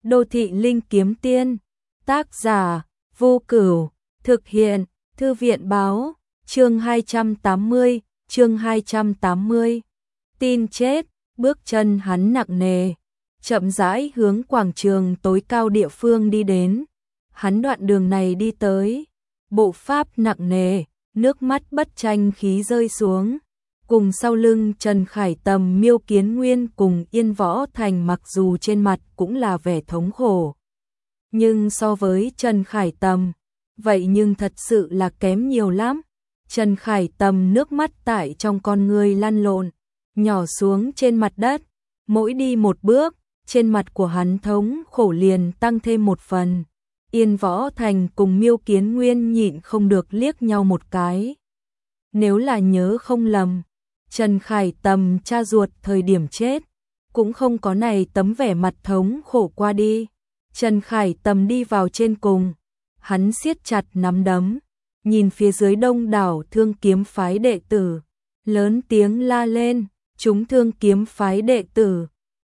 Đô thị linh kiếm tiên. Tác giả Vô Cửu. Thực hiện Thư viện báo. Chương 280. Chương 280. Tin chết. Bước chân hắn nặng nề, chậm rãi hướng quảng trường tối cao địa phương đi đến. Hắn đoạn đường này đi tới, bộ pháp nặng nề, nước mắt bất tranh khí rơi xuống. Cùng sau lưng Trần Khải Tầm, Miêu Kiến Nguyên cùng Yên Võ Thành, mặc dù trên mặt cũng là vẻ thống khổ, nhưng so với Trần Khải Tầm, vậy nhưng thật sự là kém nhiều lắm. Trần Khải Tầm nước mắt tại trong con người lăn lộn, nhỏ xuống trên mặt đất. Mỗi đi một bước, trên mặt của hắn thống khổ liền tăng thêm một phần. Yên Võ Thành cùng Miêu Kiến Nguyên nhịn không được liếc nhau một cái. Nếu là nhớ không lầm, Trần Khải Tầm cha ruột thời điểm chết cũng không có này tấm vẻ mặt thống khổ qua đi. Trần Khải Tầm đi vào trên cùng, hắn siết chặt nắm đấm, nhìn phía dưới đông đảo Thương Kiếm phái đệ tử, lớn tiếng la lên, chúng Thương Kiếm phái đệ tử,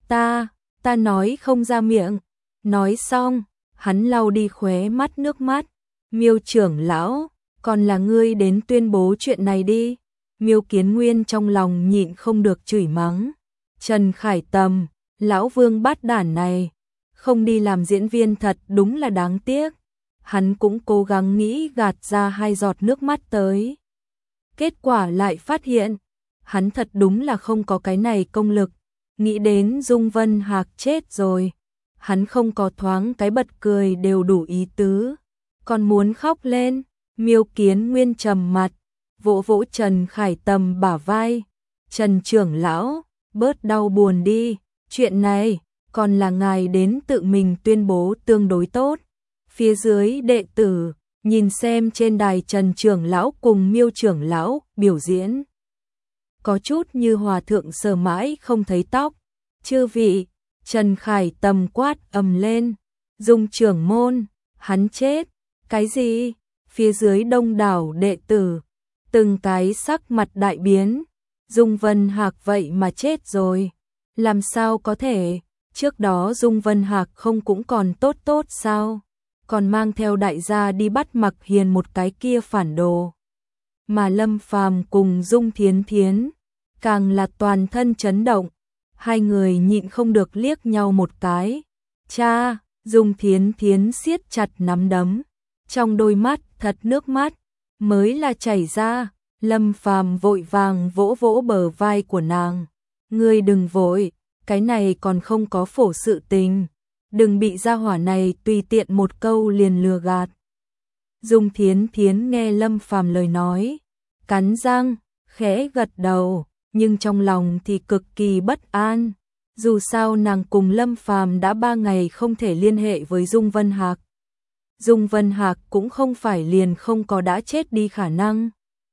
ta nói không ra miệng. Nói xong, hắn lau đi khóe mắt nước mắt. Miêu trưởng lão, còn là ngươi đến tuyên bố chuyện này đi. Miêu Kiến Nguyên trong lòng nhịn không được chửi mắng. Trần Khải Tầm, lão vương bát đản này, không đi làm diễn viên thật đúng là đáng tiếc. Hắn cũng cố gắng nghĩ gạt ra hai giọt nước mắt tới. Kết quả lại phát hiện, hắn thật đúng là không có cái này công lực. Nghĩ đến Dung Vân Hạc chết rồi, hắn không có thoáng cái bật cười đều đủ ý tứ, còn muốn khóc lên. Miêu Kiến Nguyên trầm mặt, vỗ vỗ Trần Khải Tầm bả vai. Trần trưởng lão, bớt đau buồn đi, chuyện này còn là ngài đến tự mình tuyên bố tương đối tốt. Phía dưới đệ tử nhìn xem trên đài Trần trưởng lão cùng Miêu trưởng lão biểu diễn, có chút như hòa thượng sờ mãi không thấy tóc. Chư vị, Trần Khải Tầm quát ầm lên, Dung trưởng môn, hắn chết. Cái gì? Phía dưới đông đảo đệ tử, từng cái sắc mặt đại biến. Dung Vân Hạc vậy mà chết rồi? Làm sao có thể? Trước đó Dung Vân Hạc không cũng còn tốt tốt sao? Còn mang theo đại gia đi bắt Mặc Hiền một cái kia phản đồ. Mà Lâm Phàm cùng Dung Thiến Thiến càng là toàn thân chấn động. Hai người nhịn không được liếc nhau một cái. Cha, Dung Thiến Thiến siết chặt nắm đấm, trong đôi mắt thật nước mắt mới là chảy ra. Lâm Phàm vội vàng vỗ vỗ bờ vai của nàng. Ngươi đừng vội, cái này còn không có phổ sự tình, đừng bị gia hỏa này tùy tiện một câu liền lừa gạt. Dung Thiến Thiến nghe Lâm Phàm lời nói, cắn răng, khẽ gật đầu, nhưng trong lòng thì cực kỳ bất an. Dù sao nàng cùng Lâm Phàm đã 3 ngày không thể liên hệ với Dung Vân Hạc. Dung Vân Hạc cũng không phải liền không có đã chết đi khả năng.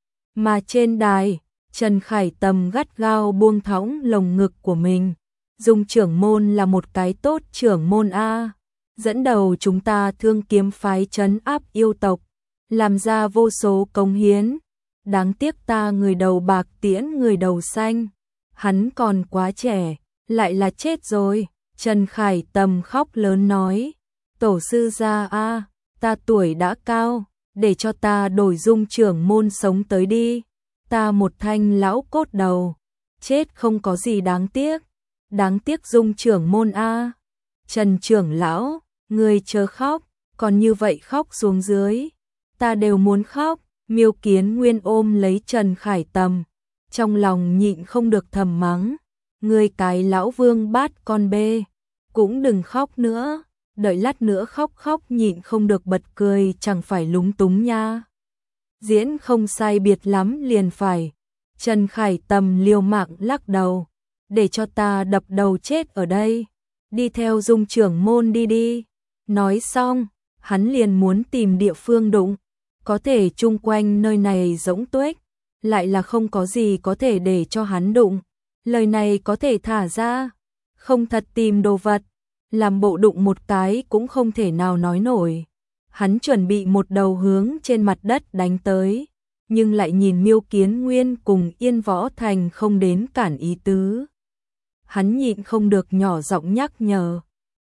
Mà trên đài, Trần Khải Tầm gắt gao buông thõng lồng ngực của mình. Dung trưởng môn là một cái tốt trưởng môn a, dẫn đầu chúng ta Thương Kiếm phái trấn áp yêu tộc, làm ra vô số công hiến. Đáng tiếc ta người đầu bạc tiễn người đầu xanh, hắn còn quá trẻ, lại là chết rồi. Trần Khải Tầm khóc lớn nói, tổ sư gia a, ta tuổi đã cao, để cho ta đổi Dung trưởng môn sống tới đi. Ta một thanh lão cốt đầu, chết không có gì đáng tiếc. Đáng tiếc Dung trưởng môn a. Trần trưởng lão, người chớ khóc, còn như vậy khóc xuống dưới, ta đều muốn khóc. Miêu Kiến Nguyên ôm lấy Trần Khải Tầm, trong lòng nhịn không được thầm mắng, ngươi cái lão vương bát con bê, cũng đừng khóc nữa, đợi lát nữa khóc nhịn không được bật cười chẳng phải lúng túng nha. Diễn không sai biệt lắm liền phải. Trần Khải Tầm liều mạng lắc đầu, để cho ta đập đầu chết ở đây, đi theo Dung trưởng môn đi đi. Nói xong, hắn liền muốn tìm địa phương đụng, có thể chung quanh nơi này rỗng tuếch, lại là không có gì có thể để cho hắn đụng. Lời này có thể thả ra, không thật tìm đồ vật, làm bộ đụng một cái cũng không thể nào nói nổi. Hắn chuẩn bị một đầu hướng trên mặt đất đánh tới, nhưng lại nhìn Miêu Kiến Nguyên cùng Yên Võ Thành không đến cản ý tứ. Hắn nhịn không được nhỏ giọng nhắc nhở,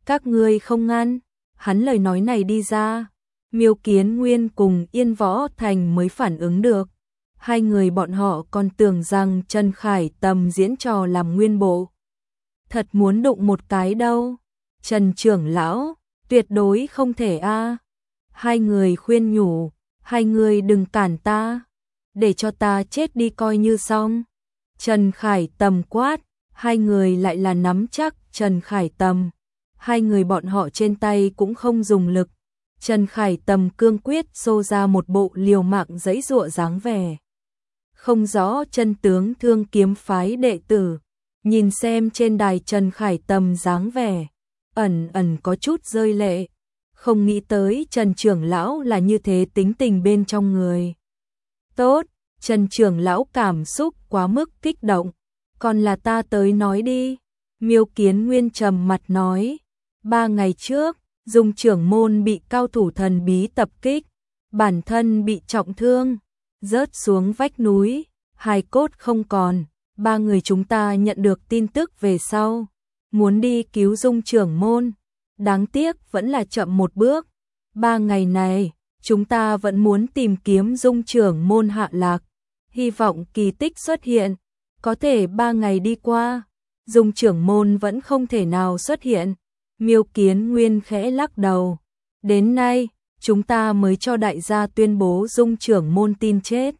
Các ngươi không ngăn. Hắn lời nói này đi ra, Miêu Kiến Nguyên cùng Yên Võ Thành mới phản ứng được. Hai người bọn họ còn tưởng rằng Trần Khải Tầm diễn trò làm nguyên bộ. Thật muốn đụng một cái đâu. Trần trưởng lão, tuyệt đối không thể a. Hai người khuyên nhủ, hai người đừng cản ta, để cho ta chết đi coi như xong. Trần Khải Tầm quát, hai người lại là nắm chắc Trần Khải Tầm. Hai người bọn họ trên tay cũng không dùng lực. Trần Khải Tầm cương quyết xô ra một bộ liều mạng giãy giụa dáng vẻ. Không rõ chân tướng Thương Kiếm phái đệ tử, nhìn xem trên đài Trần Khải Tầm dáng vẻ, ẩn ẩn có chút rơi lệ. Không nghĩ tới Trần trưởng lão là như thế tính tình bên trong người. Tốt, Trần trưởng lão cảm xúc quá mức kích động, còn là ta tới nói đi. Miêu Kiến Nguyên trầm mặt nói, 3 ngày trước, Dung trưởng môn bị cao thủ thần bí tập kích, bản thân bị trọng thương, rớt xuống vách núi, hài cốt không còn. 3 người chúng ta nhận được tin tức về sau, muốn đi cứu Dung trưởng môn, đáng tiếc vẫn là chậm một bước. 3 ngày này, chúng ta vẫn muốn tìm kiếm Dung trưởng môn hạ lạc, hy vọng kỳ tích xuất hiện. Có thể 3 ngày đi qua, Dung trưởng môn vẫn không thể nào xuất hiện. Miêu Kiến Nguyên khẽ lắc đầu. Đến nay, chúng ta mới cho đại gia tuyên bố Dung trưởng môn tin chết.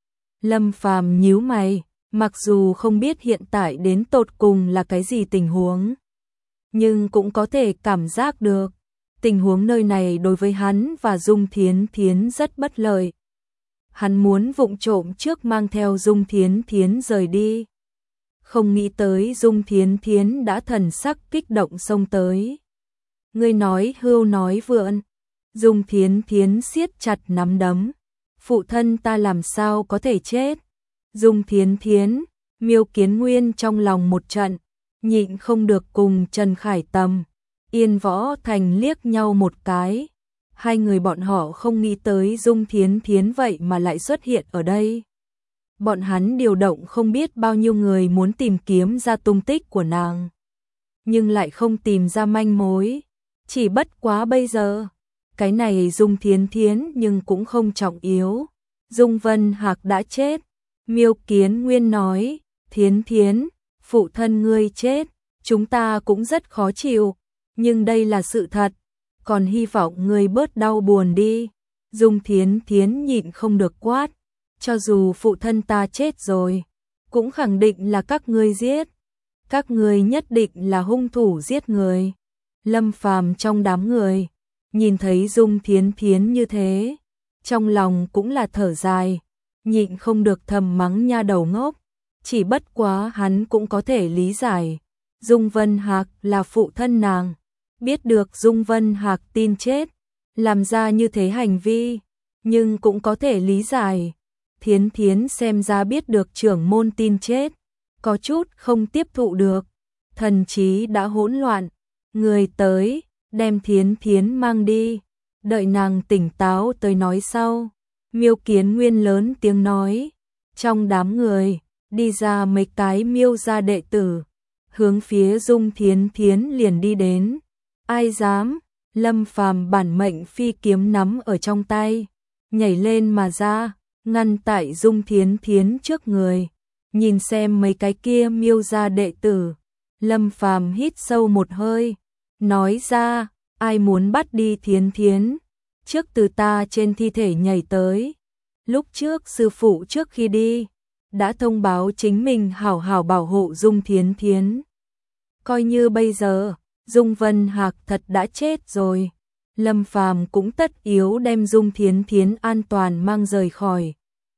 Lâm Phàm nhíu mày, mặc dù không biết hiện tại đến tột cùng là cái gì tình huống, nhưng cũng có thể cảm giác được, tình huống nơi này đối với hắn và Dung Thiến Thiến rất bất lợi. Hắn muốn vụng trộm trước mang theo Dung Thiến Thiến rời đi. Không nghĩ tới Dung Thiến Thiến đã thần sắc kích động xông tới. Ngươi nói hưu nói vượn. Dung Thiến Thiến siết chặt nắm đấm. Phụ thân ta làm sao có thể chết? Dung Thiến Thiến, Miêu Kiến Nguyên trong lòng một trận, nhịn không được cùng Trần Khải Tầm, Yên Võ Thành liếc nhau một cái. Hai người bọn họ không nghĩ tới Dung Thiến Thiến vậy mà lại xuất hiện ở đây. Bọn hắn điều động không biết bao nhiêu người muốn tìm kiếm ra tung tích của nàng, nhưng lại không tìm ra manh mối. Chỉ bất quá bây giờ, cái này Dung Thiến Thiến nhưng cũng không trọng yếu. Dung Vân Hạc đã chết. Miêu Kiến Nguyên nói, Thiến Thiến, phụ thân ngươi chết, chúng ta cũng rất khó chịu, nhưng đây là sự thật, còn hy vọng ngươi bớt đau buồn đi. Dung Thiến Thiến nhịn không được quát, cho dù phụ thân ta chết rồi, cũng khẳng định là các ngươi giết. Các ngươi nhất định là hung thủ giết người. Lâm Phàm trong đám người, nhìn thấy Dung Thiến Thiến như thế, trong lòng cũng là thở dài, nhịn không được thầm mắng nha đầu ngốc. Chỉ bất quá hắn cũng có thể lý giải, Dung Vân Hạc là phụ thân nàng, biết được Dung Vân Hạc tin chết, làm ra như thế hành vi, nhưng cũng có thể lý giải. Thiến Thiến xem ra biết được trưởng môn tin chết, có chút không tiếp thụ được, thần trí đã hỗn loạn. Người tới, đem Thiến Thiến mang đi, đợi nàng tỉnh táo tới nói sau. Miêu Kiến Nguyên lớn tiếng nói, trong đám người, đi ra mấy cái Miêu gia đệ tử, hướng phía Dung Thiến Thiến liền đi đến. Ai dám? Lâm Phàm bản mệnh phi kiếm nắm ở trong tay, nhảy lên mà ra, ngăn tại Dung Thiến Thiến trước người. Nhìn xem mấy cái kia Miêu gia đệ tử, Lâm Phàm hít sâu một hơi, nói ra, ai muốn bắt đi Thiến Thiến, trước từ ta trên thi thể nhảy tới. Lúc trước sư phụ trước khi đi, đã thông báo chính mình hảo hảo bảo hộ Dung Thiến Thiến. Coi như bây giờ, Dung Vân Hạc thật đã chết rồi, Lâm Phàm cũng tất yếu đem Dung Thiến Thiến an toàn mang rời khỏi.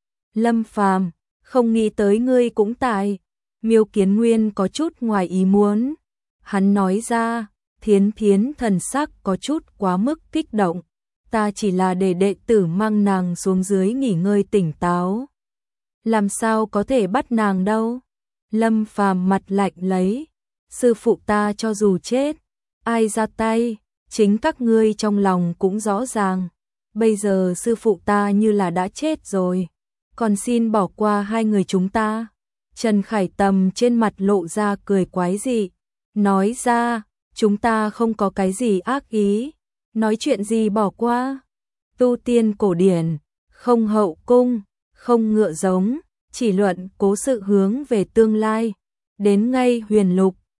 Lâm Phàm, không nghĩ tới ngươi cũng tại. Miêu Kiến Nguyên có chút ngoài ý muốn. Hắn nói ra, Thiến Thiến thần sắc có chút quá mức kích động. Ta chỉ là để đệ tử mang nàng xuống dưới nghỉ ngơi tỉnh táo. Làm sao có thể bắt nàng đâu? Lâm Phàm mặt lạnh lấy. Sư phụ ta cho dù chết, ai ra tay, chính các ngươi trong lòng cũng rõ ràng. Bây giờ sư phụ ta như là đã chết rồi, còn xin bỏ qua hai người chúng ta. Trần Khải Tầm trên mặt lộ ra cười quái dị, nói ra, chúng ta không có cái gì ác ý, nói chuyện gì bỏ qua. Tu tiên cổ điển, không hậu cung, không ngựa giống, chỉ luận cố sự hướng về tương lai. Đến ngay huyền lục,